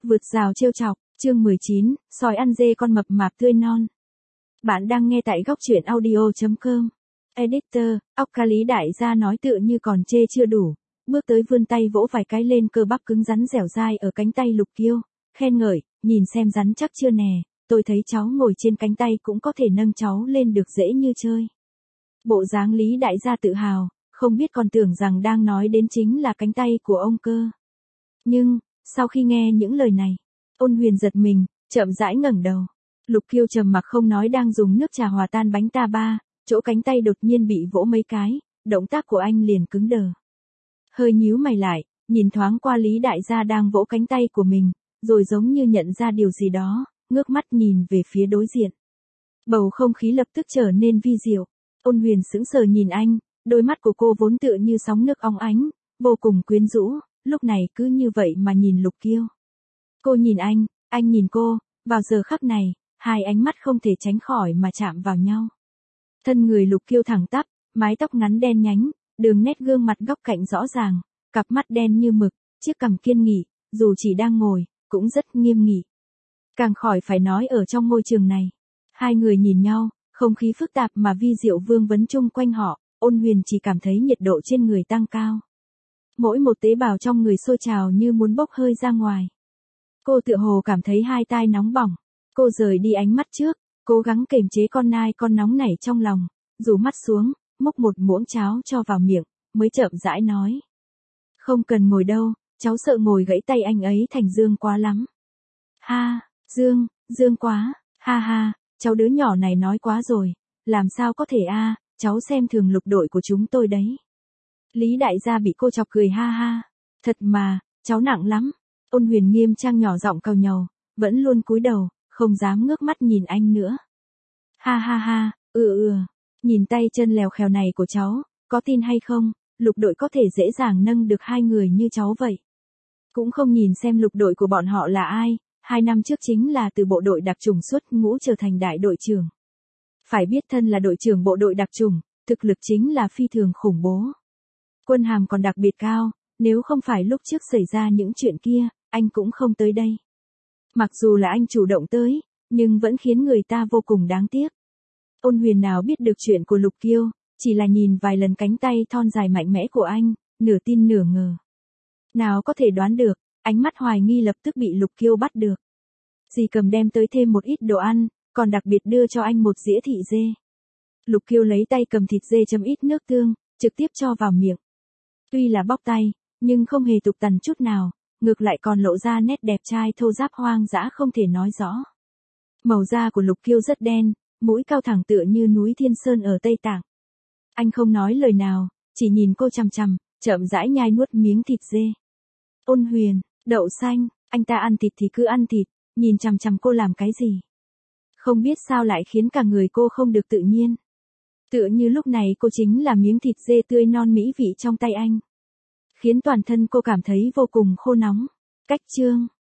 Vượt rào trêu chọc, chương 19, sói ăn dê con mập mạp tươi non. Bạn đang nghe tại góc truyện audio.com. Editor, óc ca Lý đại gia nói tựa như còn chê chưa đủ, bước tới vươn tay vỗ vài cái lên cơ bắp cứng rắn dẻo dai ở cánh tay Lục Kiêu, khen ngợi, nhìn xem rắn chắc chưa nè, tôi thấy cháu ngồi trên cánh tay cũng có thể nâng cháu lên được dễ như chơi. Bộ dáng Lý đại gia tự hào, không biết còn tưởng rằng đang nói đến chính là cánh tay của ông cơ. Nhưng, sau khi nghe những lời này, Ôn Huyền giật mình, chậm rãi ngẩng đầu. Lục Kiêu trầm mặc không nói đang dùng nước trà hòa tan bánh ta ba, chỗ cánh tay đột nhiên bị vỗ mấy cái, động tác của anh liền cứng đờ. Hơi nhíu mày lại, nhìn thoáng qua Lý đại gia đang vỗ cánh tay của mình, rồi giống như nhận ra điều gì đó, ngước mắt nhìn về phía đối diện. Bầu không khí lập tức trở nên vi diệu. Ôn Huyền sững sờ nhìn anh, đôi mắt của cô vốn tựa như sóng nước óng ánh, vô cùng quyến rũ, lúc này cứ như vậy mà nhìn Lục Kiêu. Cô nhìn anh nhìn cô, vào giờ khắc này, hai ánh mắt không thể tránh khỏi mà chạm vào nhau. Thân người Lục Kiêu thẳng tắp, mái tóc ngắn đen nhánh, đường nét gương mặt góc cạnh rõ ràng, cặp mắt đen như mực, chiếc cằm kiên nghị, dù chỉ đang ngồi, cũng rất nghiêm nghị. Càng khỏi phải nói ở trong môi trường này. Hai người nhìn nhau, không khí phức tạp mà vi diệu vương vấn chung quanh họ, Ôn Huyền chỉ cảm thấy nhiệt độ trên người tăng cao. Mỗi một tế bào trong người sôi trào như muốn bốc hơi ra ngoài. Cô tựa hồ cảm thấy hai tai nóng bỏng. Cô rời đi ánh mắt trước, cố gắng kềm chế con nai con nóng nảy trong lòng, rủ mắt xuống, múc một muỗng cháo cho vào miệng, mới chậm rãi nói. Không cần ngồi đâu, cháu sợ ngồi gãy tay anh ấy thành Dương quá lắm. Ha, Dương quá, ha ha, cháu đứa nhỏ này nói quá rồi, làm sao có thể a, cháu xem thường Lục đội của chúng tôi đấy. Lý đại gia bị cô chọc cười ha ha, thật mà, cháu nặng lắm. Ôn Huyền nghiêm trang nhỏ giọng càu nhàu, vẫn luôn cúi đầu, không dám ngước mắt nhìn anh nữa. Ha ha ha, nhìn tay chân lèo khèo này của cháu, có tin hay không, Lục đội có thể dễ dàng nâng được hai người như cháu vậy. Cũng không nhìn xem Lục đội của bọn họ là ai, 2 năm trước chính là từ bộ đội đặc chủng xuất ngũ trở thành đại đội trưởng. Phải biết thân là đội trưởng bộ đội đặc chủng, thực lực chính là phi thường khủng bố. Quân hàm còn đặc biệt cao, nếu không phải lúc trước xảy ra những chuyện kia, anh cũng không tới đây. Mặc dù là anh chủ động tới, nhưng vẫn khiến người ta vô cùng đáng tiếc. Ôn Huyền nào biết được chuyện của Lục Kiêu, chỉ là nhìn vài lần cánh tay thon dài mạnh mẽ của anh, nửa tin nửa ngờ. Nào có thể đoán được, ánh mắt hoài nghi lập tức bị Lục Kiêu bắt được. Dì cầm đem tới thêm một ít đồ ăn, còn đặc biệt đưa cho anh một dĩa thịt dê. Lục Kiêu lấy tay cầm thịt dê chấm ít nước tương, trực tiếp cho vào miệng. Tuy là bóc tay, nhưng không hề tục tằn chút nào, ngược lại còn lộ ra nét đẹp trai thô ráp hoang dã không thể nói rõ. Màu da của Lục Kiêu rất đen, mũi cao thẳng tựa như núi Thiên Sơn ở Tây Tạng. Anh không nói lời nào, chỉ nhìn cô chằm chằm, chậm rãi nhai nuốt miếng thịt dê. Ôn Huyền, đậu xanh, anh ta ăn thịt thì cứ ăn thịt, nhìn chằm chằm cô làm cái gì. Không biết sao lại khiến cả người cô không được tự nhiên. Tựa như lúc này cô chính là miếng thịt dê tươi non mỹ vị trong tay anh. Khiến toàn thân cô cảm thấy vô cùng khô nóng. Cách chương.